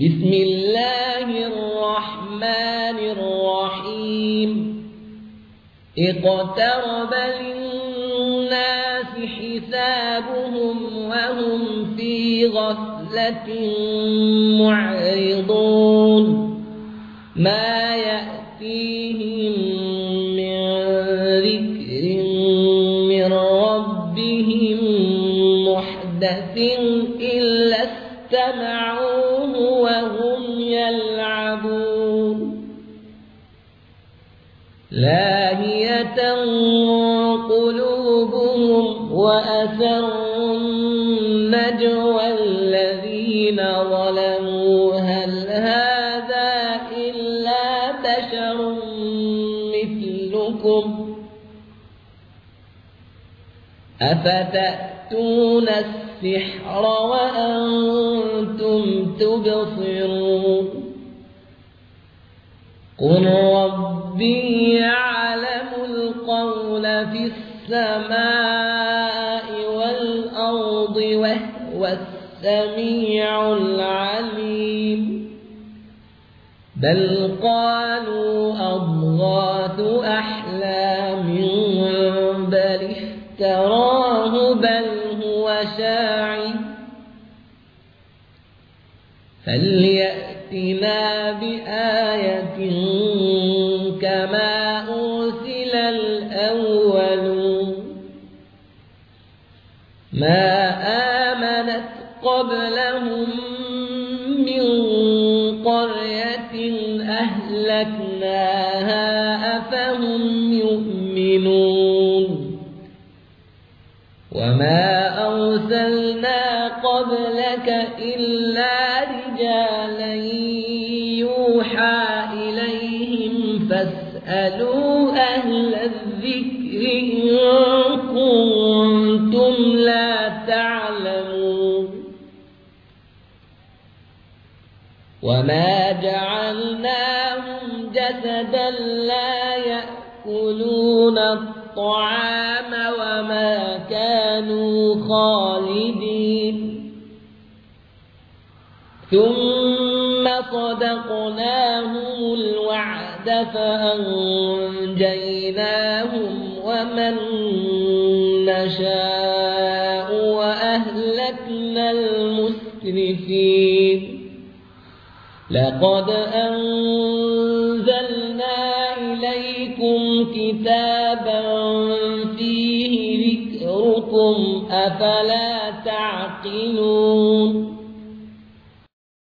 بسم الله الرحمن الرحيم. اقترب للناس حسابهم وهم في غفلة معرضون. ما يأتيهم من ذكر من ربهم محدث إلا استمعوه وهم يلعبون. لاهية قلوبهم وأسروا النجوى الذين ظلموا هل هذا إلا بشر مثلكم أفتأتون السحر وأنتم تبصرون. قل ربي يعلم القول في السماء والأرض وهو السميع العليم. بل قالوا أضغاث أحلام بل افتراه بل هو شاعر فليأتنا بآية كما أرسل الأولون. ما آمنت قبلهم من قرية أهلكناها أفهم يؤمنون. وما أرسلنا قبلك إلا رجالا يوحى إليهم فاسألوا أهل الذكر إن كنتم لا تعلمون. وما جعلناهم جسدا لا يأكلون الطعام وما كانوا خالدين. ثم صدقناهم الوعد فأنجيناهم ومن نشاء وأهلكنا المسرفين. لقد أنزلنا إليكم كتابا فيه ذكركم أفلا تعقلون.